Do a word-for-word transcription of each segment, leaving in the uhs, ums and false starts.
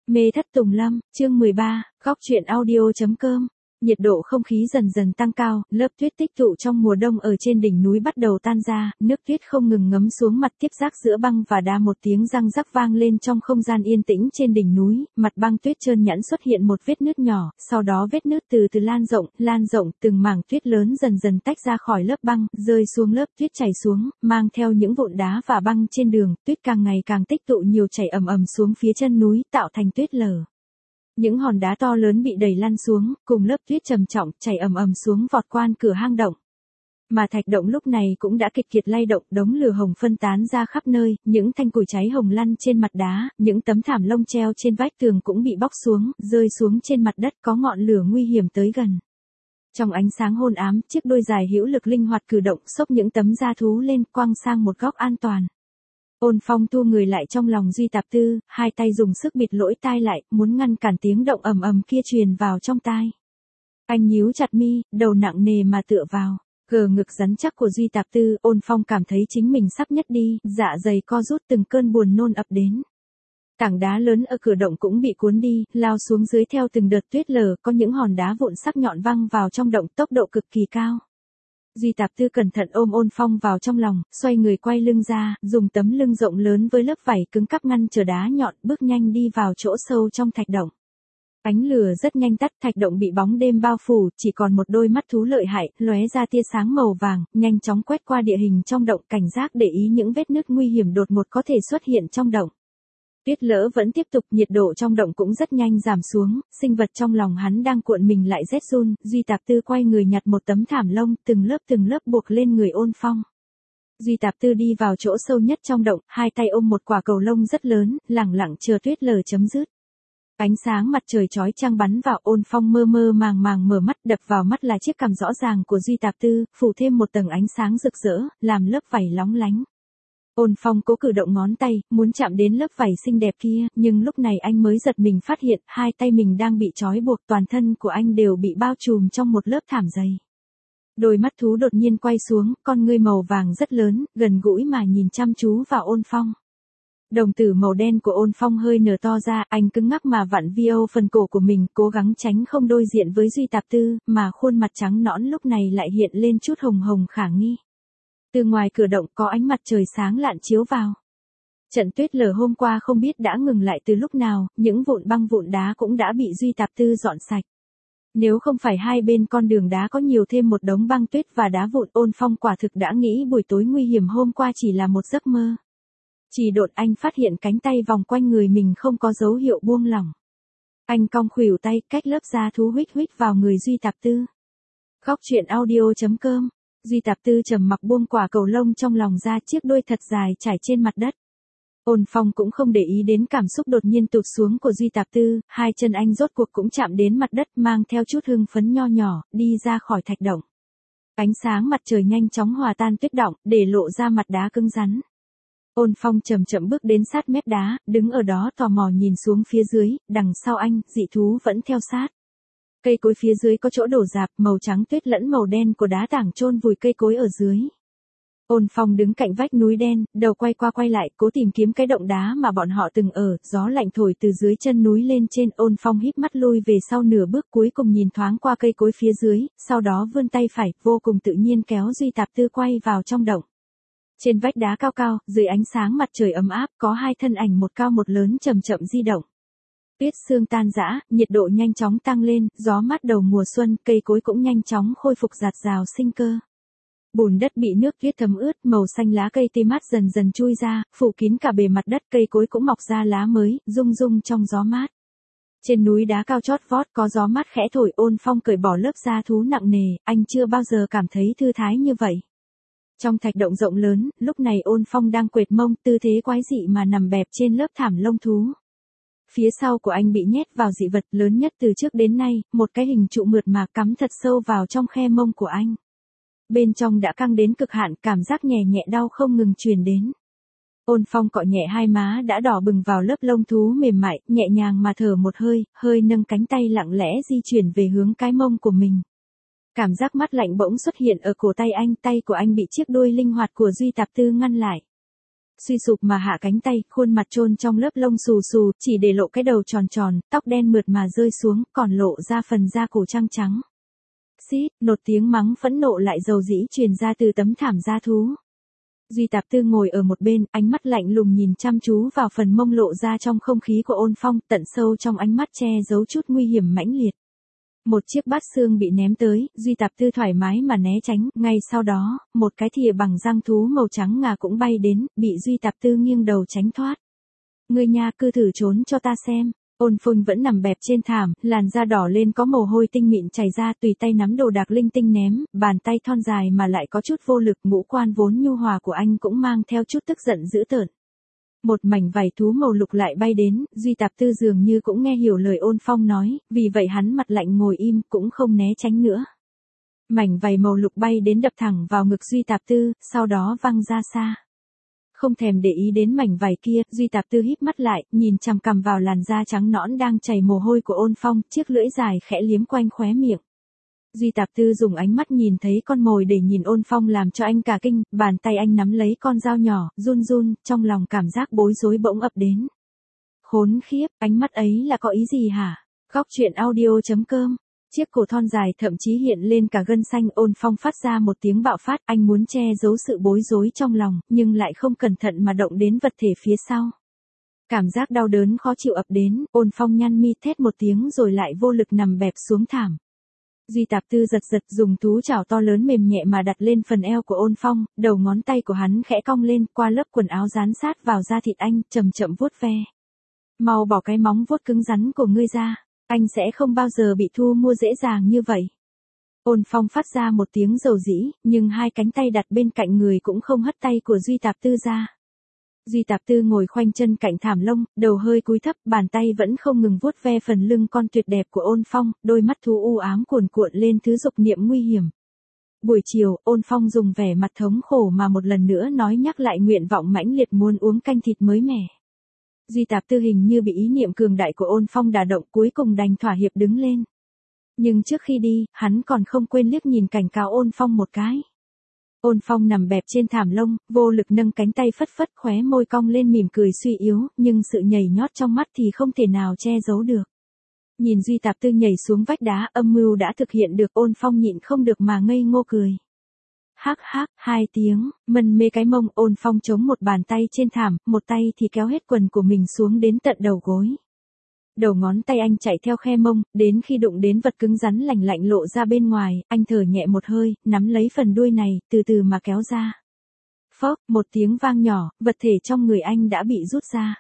Mê thất tùng lâm, chương mười ba, góc truyện audio.com. Nhiệt độ không khí dần dần tăng cao, lớp tuyết tích tụ trong mùa đông ở trên đỉnh núi bắt đầu tan ra, nước tuyết không ngừng ngấm xuống mặt tiếp giáp giữa băng và đá, một tiếng răng rắc vang lên trong không gian yên tĩnh trên đỉnh núi, mặt băng tuyết trơn nhẵn xuất hiện một vết nứt nhỏ, sau đó vết nứt từ từ lan rộng, lan rộng, từng mảng tuyết lớn dần dần tách ra khỏi lớp băng, rơi xuống lớp tuyết chảy xuống, mang theo những vụn đá và băng trên đường, tuyết càng ngày càng tích tụ nhiều chảy ầm ầm xuống phía chân núi, tạo thành tuyết lở. Những hòn đá to lớn bị đẩy lăn xuống, cùng lớp tuyết trầm trọng, chảy ầm ầm xuống vọt qua cửa hang động. Mà thạch động lúc này cũng đã kịch kiệt lay động, đống lửa hồng phân tán ra khắp nơi, những thanh củi cháy hồng lăn trên mặt đá, những tấm thảm lông treo trên vách tường cũng bị bóc xuống, rơi xuống trên mặt đất, có ngọn lửa nguy hiểm tới gần. Trong ánh sáng hôn ám, chiếc đuôi dài hữu lực linh hoạt cử động, xốc những tấm da thú lên, quăng sang một góc an toàn. Ôn Phong thu người lại trong lòng Duy Tạp Tư, hai tay dùng sức bịt lỗ tai lại, muốn ngăn cản tiếng động ầm ầm kia truyền vào trong tai. Anh nhíu chặt mi, đầu nặng nề mà tựa vào gờ ngực rắn chắc của Duy Tạp Tư. Ôn Phong cảm thấy chính mình sắp nhất đi, dạ dày co rút, từng cơn buồn nôn ập đến. Tảng đá lớn ở cửa động cũng bị cuốn đi, lao xuống dưới theo từng đợt tuyết lở, có những hòn đá vụn sắc nhọn văng vào trong động, tốc độ cực kỳ cao. Duy Tạp Tư cẩn thận ôm Ôn Phong vào trong lòng, xoay người quay lưng ra, dùng tấm lưng rộng lớn với lớp vảy cứng cáp ngăn trở đá nhọn, bước nhanh đi vào chỗ sâu trong thạch động. Ánh lửa rất nhanh tắt, thạch động bị bóng đêm bao phủ, chỉ còn một đôi mắt thú lợi hại, lóe ra tia sáng màu vàng, nhanh chóng quét qua địa hình trong động, cảnh giác để ý những vết nứt nguy hiểm đột ngột có thể xuất hiện trong động. Tuyết lở vẫn tiếp tục, nhiệt độ trong động cũng rất nhanh giảm xuống, sinh vật trong lòng hắn đang cuộn mình lại rét run. Duy Tạp Tư quay người nhặt một tấm thảm lông, từng lớp từng lớp buộc lên người Ôn Phong. Duy Tạp Tư đi vào chỗ sâu nhất trong động, hai tay ôm một quả cầu lông rất lớn, lẳng lặng chờ tuyết lở chấm dứt. Ánh sáng mặt trời chói chang bắn vào, Ôn Phong mơ mơ màng màng mở mắt, đập vào mắt là chiếc cằm rõ ràng của Duy Tạp Tư, phủ thêm một tầng ánh sáng rực rỡ, làm lớp vảy lóng lánh. Ôn Phong cố cử động ngón tay, muốn chạm đến lớp vảy xinh đẹp kia, nhưng lúc này anh mới giật mình phát hiện, hai tay mình đang bị trói buộc, toàn thân của anh đều bị bao trùm trong một lớp thảm dày. Đôi mắt thú đột nhiên quay xuống, con ngươi màu vàng rất lớn, gần gũi mà nhìn chăm chú vào Ôn Phong. Đồng tử màu đen của Ôn Phong hơi nở to ra, anh cứng ngắc mà vặn viô phần cổ của mình, cố gắng tránh không đối diện với Duy Tạp Tư, mà khuôn mặt trắng nõn lúc này lại hiện lên chút hồng hồng khả nghi. Từ ngoài cửa động có ánh mặt trời sáng lạn chiếu vào. Trận tuyết lở hôm qua không biết đã ngừng lại từ lúc nào, những vụn băng vụn đá cũng đã bị Duy Tạp Tư dọn sạch. Nếu không phải hai bên con đường đá có nhiều thêm một đống băng tuyết và đá vụn, Ôn Phong quả thực đã nghĩ buổi tối nguy hiểm hôm qua chỉ là một giấc mơ. Chỉ đột anh phát hiện cánh tay vòng quanh người mình không có dấu hiệu buông lỏng. Anh cong khuỷu tay, cách lớp da thú huých huých vào người Duy Tạp Tư. Góc truyện audio.com. Duy Tạp Tư trầm mặc buông quả cầu lông trong lòng ra, chiếc đuôi thật dài trải trên mặt đất. Ôn Phong cũng không để ý đến cảm xúc đột nhiên tụt xuống của Duy Tạp Tư, hai chân anh rốt cuộc cũng chạm đến mặt đất, mang theo chút hưng phấn nho nhỏ, đi ra khỏi thạch động. Ánh sáng mặt trời nhanh chóng hòa tan tuyết động, để lộ ra mặt đá cứng rắn. Ôn Phong chậm chậm bước đến sát mép đá, đứng ở đó tò mò nhìn xuống phía dưới, đằng sau anh, dị thú vẫn theo sát. Cây cối phía dưới có chỗ đổ rạp, màu trắng tuyết lẫn màu đen của đá tảng chôn vùi cây cối ở dưới. Ôn Phong đứng cạnh vách núi đen, đầu quay qua quay lại, cố tìm kiếm cái động đá mà bọn họ từng ở, gió lạnh thổi từ dưới chân núi lên trên. Ôn Phong híp mắt lui về sau nửa bước, cuối cùng nhìn thoáng qua cây cối phía dưới, sau đó vươn tay phải, vô cùng tự nhiên kéo Duy Tạp Tư quay vào trong động. Trên vách đá cao cao, dưới ánh sáng mặt trời ấm áp, có hai thân ảnh một cao một lớn chậm chậm di động. Tuyết sương tan rã, nhiệt độ nhanh chóng tăng lên, gió mát đầu mùa xuân, cây cối cũng nhanh chóng khôi phục rạt rào sinh cơ. Bùn đất bị nước tuyết thấm ướt, màu xanh lá cây tươi mát dần dần chui ra, phủ kín cả bề mặt đất, cây cối cũng mọc ra lá mới, rung rung trong gió mát. Trên núi đá cao chót vót có gió mát khẽ thổi, Ôn Phong cởi bỏ lớp da thú nặng nề, anh chưa bao giờ cảm thấy thư thái như vậy. Trong thạch động rộng lớn, lúc này Ôn Phong đang quệt mông, tư thế quái dị mà nằm bẹp trên lớp thảm lông thú. Phía sau của anh bị nhét vào dị vật lớn nhất từ trước đến nay, một cái hình trụ mượt mà cắm thật sâu vào trong khe mông của anh. Bên trong đã căng đến cực hạn, cảm giác nhẹ nhẹ đau không ngừng truyền đến. Ôn Phong cọ nhẹ hai má đã đỏ bừng vào lớp lông thú mềm mại, nhẹ nhàng mà thở một hơi, hơi nâng cánh tay lặng lẽ di chuyển về hướng cái mông của mình. Cảm giác mát lạnh bỗng xuất hiện ở cổ tay anh, tay của anh bị chiếc đuôi linh hoạt của Duy Tạp Tư ngăn lại. suy sụp mà hạ cánh tay, khuôn mặt chôn trong lớp lông xù xù, chỉ để lộ cái đầu tròn tròn, tóc đen mượt mà rơi xuống, còn lộ ra phần da cổ trăng trắng. Xít, nột tiếng mắng phẫn nộ lại dầu dĩ truyền ra từ tấm thảm da thú. Duy Tạp Tư ngồi ở một bên, ánh mắt lạnh lùng nhìn chăm chú vào phần mông lộ ra trong không khí của Ôn Phong, tận sâu trong ánh mắt che giấu chút nguy hiểm mãnh liệt. Một chiếc bát xương bị ném tới, Duy Tạp Tư thoải mái mà né tránh, ngay sau đó, một cái thìa bằng răng thú màu trắng ngà cũng bay đến, bị Duy Tạp Tư nghiêng đầu tránh thoát. Ngươi nha, cứ thử trốn cho ta xem. Ôn Phong vẫn nằm bẹp trên thảm, làn da đỏ lên có mồ hôi tinh mịn chảy ra, tùy tay nắm đồ đạc linh tinh ném, bàn tay thon dài mà lại có chút vô lực, ngũ quan vốn nhu hòa của anh cũng mang theo chút tức giận dữ tợn. Một mảnh vảy thú màu lục lại bay đến, Duy Tạp Tư dường như cũng nghe hiểu lời Ôn Phong nói, vì vậy hắn mặt lạnh ngồi im, cũng không né tránh nữa. Mảnh vảy màu lục bay đến đập thẳng vào ngực Duy Tạp Tư, sau đó văng ra xa. Không thèm để ý đến mảnh vải kia, Duy Tạp Tư híp mắt lại, nhìn chằm cằm vào làn da trắng nõn đang chảy mồ hôi của Ôn Phong, chiếc lưỡi dài khẽ liếm quanh khóe miệng. Duy Tạp Tư dùng ánh mắt nhìn thấy con mồi để nhìn Ôn Phong làm cho anh cả kinh, bàn tay anh nắm lấy con dao nhỏ, run run, trong lòng cảm giác bối rối bỗng ập đến. Khốn khiếp, ánh mắt ấy là có ý gì hả? Góc truyện audio chấm com. Chiếc cổ thon dài thậm chí hiện lên cả gân xanh. Ôn Phong phát ra một tiếng bạo phát, anh muốn che giấu sự bối rối trong lòng, nhưng lại không cẩn thận mà động đến vật thể phía sau. Cảm giác đau đớn khó chịu ập đến, Ôn Phong nhăn mi thét một tiếng rồi lại vô lực nằm bẹp xuống thảm. Duy Tạp Tư giật giật dùng thú chảo to lớn mềm nhẹ mà đặt lên phần eo của Ôn Phong, đầu ngón tay của hắn khẽ cong lên qua lớp quần áo dán sát vào da thịt anh, chậm chậm vuốt ve. Mau bỏ cái móng vuốt cứng rắn của ngươi ra. Anh sẽ không bao giờ bị thu mua dễ dàng như vậy. Ôn Phong phát ra một tiếng dầu dĩ, nhưng hai cánh tay đặt bên cạnh người cũng không hất tay của Duy Tạp Tư ra. Duy Tạp Tư ngồi khoanh chân cạnh thảm lông, đầu hơi cúi thấp, bàn tay vẫn không ngừng vuốt ve phần lưng con tuyệt đẹp của Ôn Phong, đôi mắt thú u ám cuồn cuộn lên thứ dục niệm nguy hiểm. Buổi chiều, Ôn Phong dùng vẻ mặt thống khổ mà một lần nữa nói nhắc lại nguyện vọng mãnh liệt muốn uống canh thịt mới mẻ. Duy Tạp Tư hình như bị ý niệm cường đại của Ôn Phong đả động, cuối cùng đành thỏa hiệp đứng lên. Nhưng trước khi đi, hắn còn không quên liếc nhìn cảnh cáo Ôn Phong một cái. Ôn Phong nằm bẹp trên thảm lông, vô lực nâng cánh tay phất phất, khóe môi cong lên mỉm cười suy yếu, nhưng sự nhảy nhót trong mắt thì không thể nào che giấu được. Nhìn Duy Tạp Tư nhảy xuống vách đá, âm mưu đã thực hiện được, Ôn Phong nhịn không được mà ngây ngô cười. Hắc hắc, hai tiếng, mân mê cái mông. Ôn Phong chống một bàn tay trên thảm, một tay thì kéo hết quần của mình xuống đến tận đầu gối. Đầu ngón tay anh chạy theo khe mông, đến khi đụng đến vật cứng rắn lành lạnh lộ ra bên ngoài, anh thở nhẹ một hơi, nắm lấy phần đuôi này, từ từ mà kéo ra. Phốc, một tiếng vang nhỏ, vật thể trong người anh đã bị rút ra.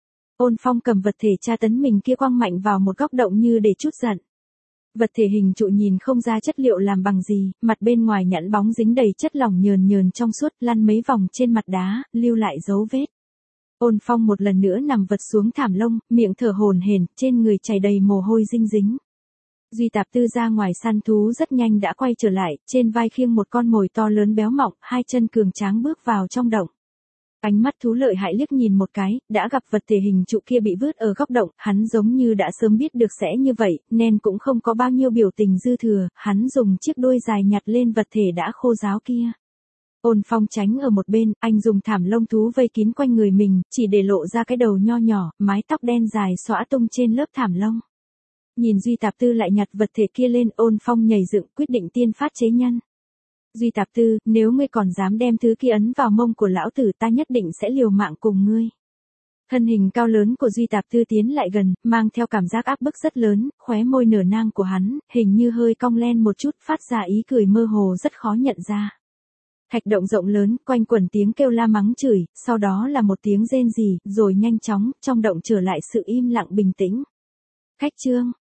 Ôn Phong cầm vật thể tra tấn mình kia quăng mạnh vào một góc động như để trút giận. Vật thể hình trụ nhìn không ra chất liệu làm bằng gì, mặt bên ngoài nhẵn bóng dính đầy chất lỏng nhờn nhờn trong suốt, lăn mấy vòng trên mặt đá, lưu lại dấu vết. Ôn Phong một lần nữa nằm vật xuống thảm lông, miệng thở hổn hển, trên người chảy đầy mồ hôi dinh dính. Duy Tạp Tư ra ngoài săn thú rất nhanh đã quay trở lại, trên vai khiêng một con mồi to lớn béo mọng, hai chân cường tráng bước vào trong động. Ánh mắt thú lợi hại liếc nhìn một cái, đã gặp vật thể hình trụ kia bị vứt ở góc động, hắn giống như đã sớm biết được sẽ như vậy, nên cũng không có bao nhiêu biểu tình dư thừa, hắn dùng chiếc đuôi dài nhặt lên vật thể đã khô ráo kia. Ôn Phong tránh ở một bên, anh dùng thảm lông thú vây kín quanh người mình, chỉ để lộ ra cái đầu nho nhỏ, mái tóc đen dài xõa tung trên lớp thảm lông. Nhìn Duy Tạp Tư lại nhặt vật thể kia lên, Ôn Phong nhảy dựng quyết định tiên phát chế nhân. Duy Tạp Tư, nếu ngươi còn dám đem thứ kia ấn vào mông của lão tử, ta nhất định sẽ liều mạng cùng ngươi. Thân hình cao lớn của Duy Tạp Tư tiến lại gần, mang theo cảm giác áp bức rất lớn, khóe môi nở nang của hắn, hình như hơi cong lên một chút, phát ra ý cười mơ hồ rất khó nhận ra. Thạch động rộng lớn, quanh quẩn tiếng kêu la mắng chửi, sau đó là một tiếng rên rỉ, rồi nhanh chóng, trong động trở lại sự im lặng bình tĩnh. Khách trương,